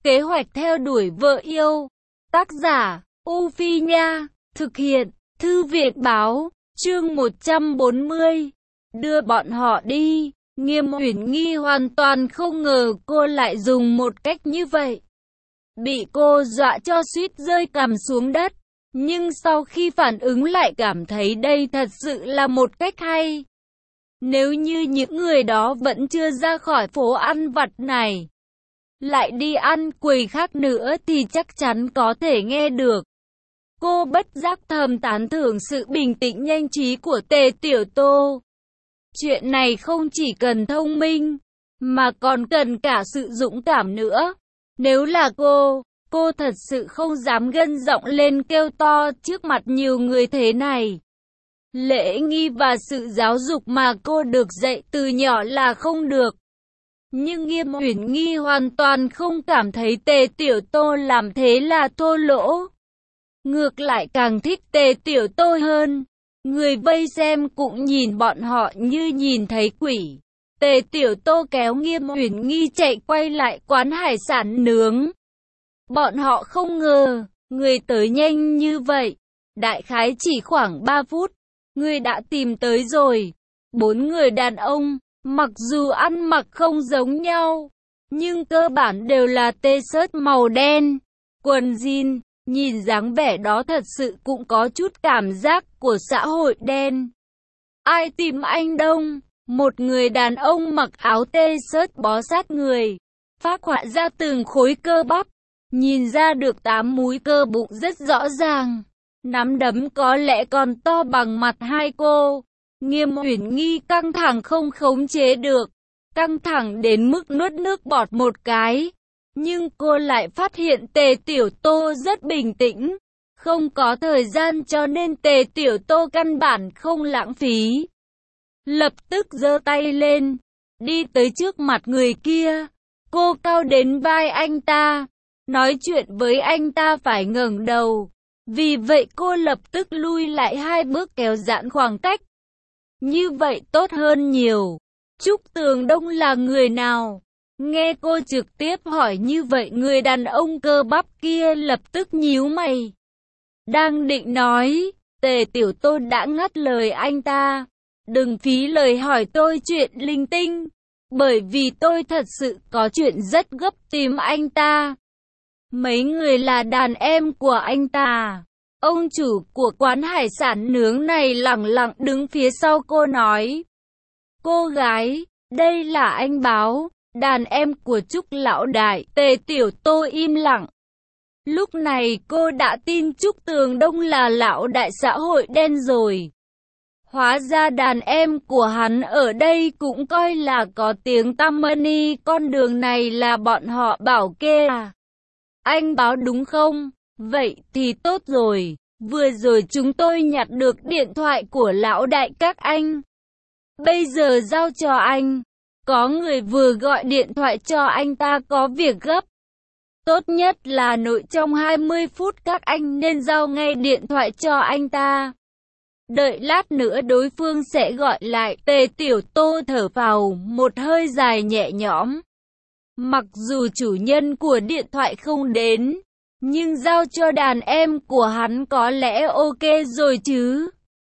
Kế hoạch theo đuổi vợ yêu. Tác giả, U Phi Nha. Thực hiện, Thư viện Báo. Chương 140. Đưa bọn họ đi. Nghiêm Uyển Nghi hoàn toàn không ngờ cô lại dùng một cách như vậy. Bị cô dọa cho suýt rơi cằm xuống đất. Nhưng sau khi phản ứng lại cảm thấy đây thật sự là một cách hay. Nếu như những người đó vẫn chưa ra khỏi phố ăn vặt này, lại đi ăn quầy khác nữa thì chắc chắn có thể nghe được. Cô bất giác thầm tán thưởng sự bình tĩnh nhanh trí của Tề Tiểu Tô. Chuyện này không chỉ cần thông minh, mà còn cần cả sự dũng cảm nữa. Nếu là cô thật sự không dám gân giọng lên kêu to trước mặt nhiều người thế này. Lễ nghi và sự giáo dục mà cô được dạy từ nhỏ là không được. Nhưng Nghiêm Uyển Nghi hoàn toàn không cảm thấy Tề Tiểu Tô làm thế là thô lỗ. Ngược lại càng thích Tề Tiểu Tô hơn. Người vây xem cũng nhìn bọn họ như nhìn thấy quỷ. Tề Tiểu Tô kéo Nghiêm Uyển Nghi chạy quay lại quán hải sản nướng. Bọn họ không ngờ, người tới nhanh như vậy. Đại khái chỉ khoảng 3 phút, người đã tìm tới rồi. 4 người đàn ông, mặc dù ăn mặc không giống nhau, nhưng cơ bản đều là t-shirt màu đen, quần jean. Nhìn dáng vẻ đó thật sự cũng có chút cảm giác của xã hội đen. Ai tìm anh Đông? Một người đàn ông mặc áo t-shirt bó sát người, phác họa ra từng khối cơ bắp, nhìn ra được 8 múi cơ bụng rất rõ ràng. Nắm đấm có lẽ còn to bằng mặt hai cô. Nghiêm Uyển Nghi căng thẳng không khống chế được, căng thẳng đến mức nuốt nước bọt một cái. Nhưng cô lại phát hiện Tề Tiểu Tô rất bình tĩnh, không có thời gian cho nên Tề Tiểu Tô căn bản không lãng phí. Lập tức giơ tay lên, đi tới trước mặt người kia. Cô cao đến vai anh ta, nói chuyện với anh ta phải ngẩng đầu. Vì vậy cô lập tức lui lại 2 bước kéo giãn khoảng cách. Như vậy tốt hơn nhiều. Trúc Tường Đông là người nào? Nghe cô trực tiếp hỏi như vậy, người đàn ông cơ bắp kia lập tức nhíu mày. Đang định nói, Tề Tiểu Tô đã ngắt lời anh ta. Đừng phí lời hỏi tôi chuyện linh tinh, bởi vì tôi thật sự có chuyện rất gấp tìm anh ta. Mấy người là đàn em của anh ta. Ông chủ của quán hải sản nướng này lẳng lặng đứng phía sau cô nói. Cô gái, đây là anh Báo, đàn em của Trúc Lão Đại. Tề Tiểu Tô im lặng. Lúc này cô đã tin Trúc Tường Đông là lão đại xã hội đen rồi. Hóa ra đàn em của hắn ở đây cũng coi là có tiếng tăm money, con đường này là bọn họ bảo kê à? Anh Báo đúng không? Vậy thì tốt rồi, vừa rồi chúng tôi nhặt được điện thoại của lão đại các anh. Bây giờ giao cho anh. Có người vừa gọi điện thoại cho anh ta có việc gấp. Tốt nhất là nội trong 20 phút các anh nên giao ngay điện thoại cho anh ta. Đợi lát nữa đối phương sẽ gọi lại. Tề Tiểu Tô thở vào một hơi dài nhẹ nhõm. Mặc dù chủ nhân của điện thoại không đến, nhưng giao cho đàn em của hắn có lẽ ok rồi chứ.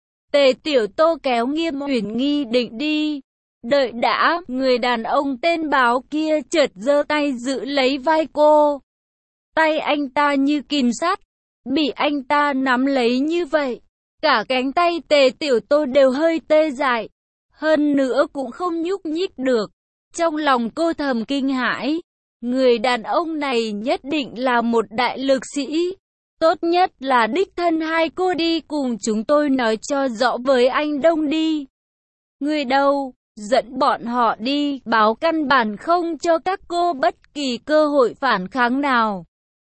Tề Tiểu Tô kéo Nghiêm Uyển Nghi định đi. Đợi đã, người đàn ông tên Báo kia chợt giơ tay giữ lấy vai cô. Tay anh ta như kìm sắt, bị anh ta nắm lấy như vậy. Cả cánh tay Tề Tiểu Tô đều hơi tê dại, hơn nữa cũng không nhúc nhích được. Trong lòng cô thầm kinh hãi, người đàn ông này nhất định là một đại lực sĩ. Tốt nhất là đích thân hai cô đi cùng chúng tôi nói cho rõ với anh Đông đi. Người đâu? Dẫn bọn họ đi. Báo căn bản không cho các cô bất kỳ cơ hội phản kháng nào.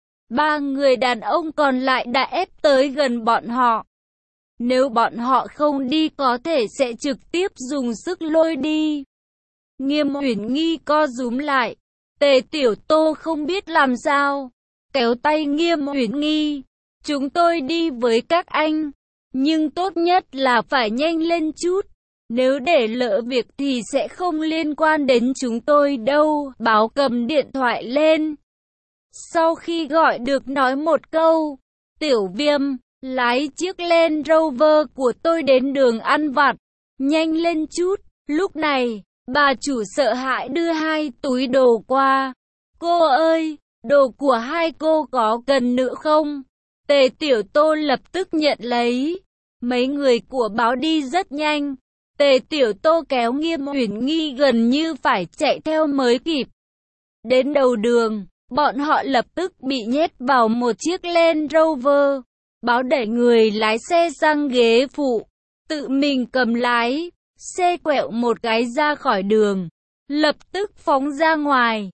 3 người đàn ông còn lại đã ép tới gần bọn họ. Nếu bọn họ không đi có thể sẽ trực tiếp dùng sức lôi đi. Nghiêm Uyển Nghi co rúm lại. Tề Tiểu Tô không biết làm sao, kéo tay Nghiêm Uyển Nghi. Chúng tôi đi với các anh, nhưng tốt nhất là phải nhanh lên chút. Nếu để lỡ việc thì sẽ không liên quan đến chúng tôi đâu. Báo cầm điện thoại lên. Sau khi gọi được nói một câu, Tiểu Viêm, lái chiếc Land Rover của tôi đến đường ăn vặt, nhanh lên chút. Lúc này, bà chủ sợ hãi đưa 2 túi đồ qua. Cô ơi, đồ của hai cô có cần nữa không? Tề Tiểu Tô lập tức nhận lấy. Mấy người của báo đi rất nhanh. Tề Tiểu Tô kéo Nghiêm Uyển Nghi gần như phải chạy theo mới kịp. Đến đầu đường, bọn họ lập tức bị nhét vào một chiếc Land Rover. Báo đẩy người lái xe sang ghế phụ, tự mình cầm lái. Xe quẹo một cái ra khỏi đường, lập tức phóng ra ngoài.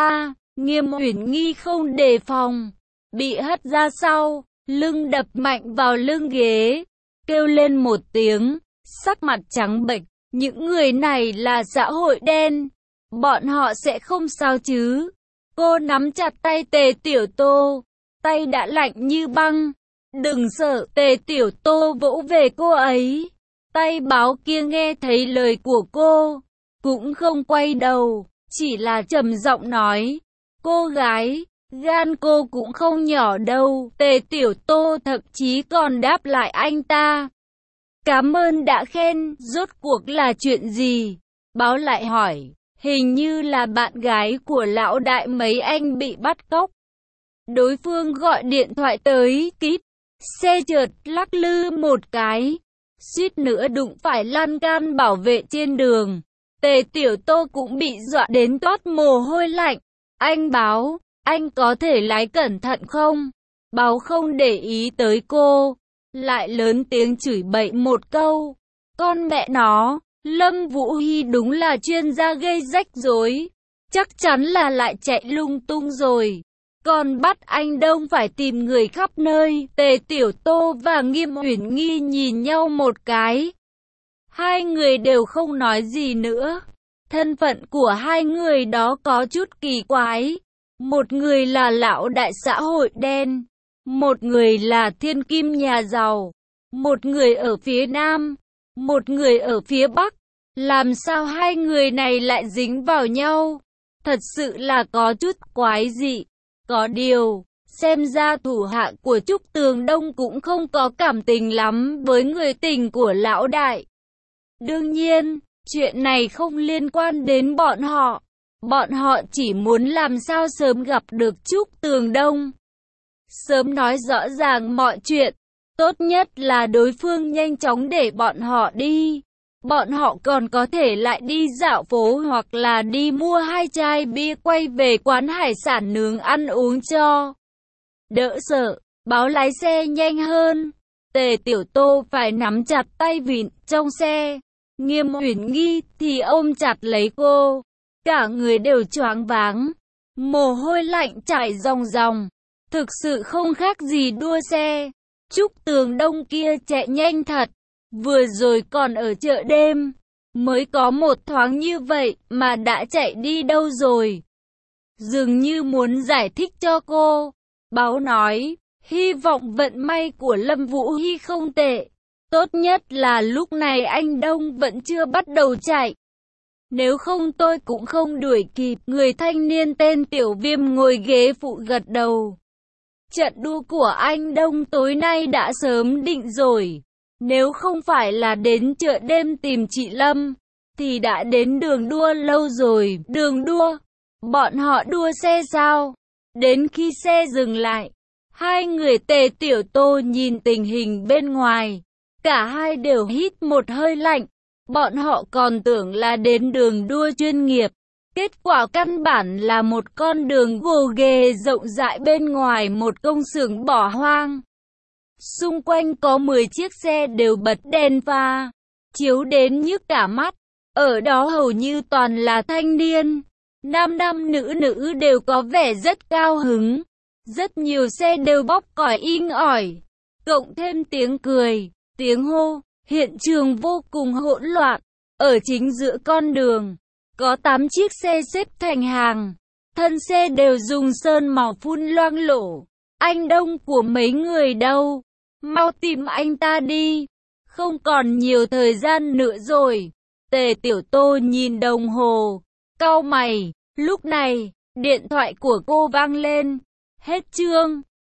Nghiêm Uyển Nghi không đề phòng, bị hất ra sau, lưng đập mạnh vào lưng ghế, kêu lên một tiếng, sắc mặt trắng bệch. Những người này là xã hội đen, bọn họ sẽ không sao chứ? Cô nắm chặt tay Tề Tiểu Tô, tay đã lạnh như băng. Đừng sợ, Tề Tiểu Tô vỗ về cô ấy. Tay báo kia nghe thấy lời của cô, cũng không quay đầu, chỉ là trầm giọng nói, cô gái, gan cô cũng không nhỏ đâu. Tề Tiểu Tô thậm chí còn đáp lại anh ta. Cảm ơn đã khen, rốt cuộc là chuyện gì? Báo lại hỏi, hình như là bạn gái của lão đại mấy anh bị bắt cóc. Đối phương gọi điện thoại tới, kíp, xe chợt lắc lư một cái, suýt nữa đụng phải lan can bảo vệ trên đường. Tề Tiểu Tô cũng bị dọa đến toát mồ hôi lạnh. Anh Báo, anh có thể lái cẩn thận không? Báo không để ý tới cô, lại lớn tiếng chửi bậy một câu. Con mẹ nó, Lâm Vũ Hy đúng là chuyên gia gây rách rối. Chắc chắn là lại chạy lung tung rồi. Còn bắt anh Đông phải tìm người khắp nơi. Tề Tiểu Tô và Nghiêm Uyển Nghi nhìn nhau một cái. Hai người đều không nói gì nữa. Thân phận của hai người đó có chút kỳ quái. Một người là lão đại xã hội đen, một người là thiên kim nhà giàu, một người ở phía Nam, một người ở phía Bắc. Làm sao hai người này lại dính vào nhau? Thật sự là có chút quái dị. Có điều, xem ra thủ hạ của Trúc Tường Đông cũng không có cảm tình lắm với người tình của lão đại. Đương nhiên, chuyện này không liên quan đến bọn họ. Bọn họ chỉ muốn làm sao sớm gặp được Trúc Tường Đông. Sớm nói rõ ràng mọi chuyện. Tốt nhất là đối phương nhanh chóng để bọn họ đi. Bọn họ còn có thể lại đi dạo phố hoặc là đi mua 2 chai bia quay về quán hải sản nướng ăn uống cho đỡ sợ. Báo lái xe nhanh hơn. Tề Tiểu Tô phải nắm chặt tay vịn trong xe. Nghiêm Uyển Nghi thì ôm chặt lấy cô. Cả người đều choáng váng. Mồ hôi lạnh chảy ròng ròng. Thực sự không khác gì đua xe. Trúc Tường Đông kia chạy nhanh thật. Vừa rồi còn ở chợ đêm, mới có một thoáng như vậy mà đã chạy đi đâu rồi? Dường như muốn giải thích cho cô. Báo nói, hy vọng vận may của Lâm Vũ Hy không tệ. Tốt nhất là lúc này anh Đông vẫn chưa bắt đầu chạy. Nếu không tôi cũng không đuổi kịp. Người thanh niên tên Tiểu Viêm ngồi ghế phụ gật đầu. Trận đua của anh Đông tối nay đã sớm định rồi. Nếu không phải là đến chợ đêm tìm chị Lâm, thì đã đến đường đua lâu rồi. Đường đua? Bọn họ đua xe sao? Đến khi xe dừng lại, hai người Tề Tiểu Tô nhìn tình hình bên ngoài. Cả hai đều hít một hơi lạnh. Bọn họ còn tưởng là đến đường đua chuyên nghiệp. Kết quả căn bản là một con đường gồ ghề rộng rãi bên ngoài một công xưởng bỏ hoang. Xung quanh có 10 chiếc xe đều bật đèn pha, chiếu đến nhức cả mắt. Ở đó hầu như toàn là thanh niên. Nam nam nữ nữ đều có vẻ rất cao hứng. Rất nhiều xe đều bóp còi inh ỏi. Cộng thêm tiếng cười, tiếng hô, hiện trường vô cùng hỗn loạn. Ở chính giữa con đường, có 8 chiếc xe xếp thành hàng. Thân xe đều dùng sơn màu phun loang lổ. Anh Đông của mấy người đâu? Mau tìm anh ta đi. Không còn nhiều thời gian nữa rồi. Tề Tiểu Tô nhìn đồng hồ, cau mày. Lúc này, điện thoại của cô vang lên. Hết chương.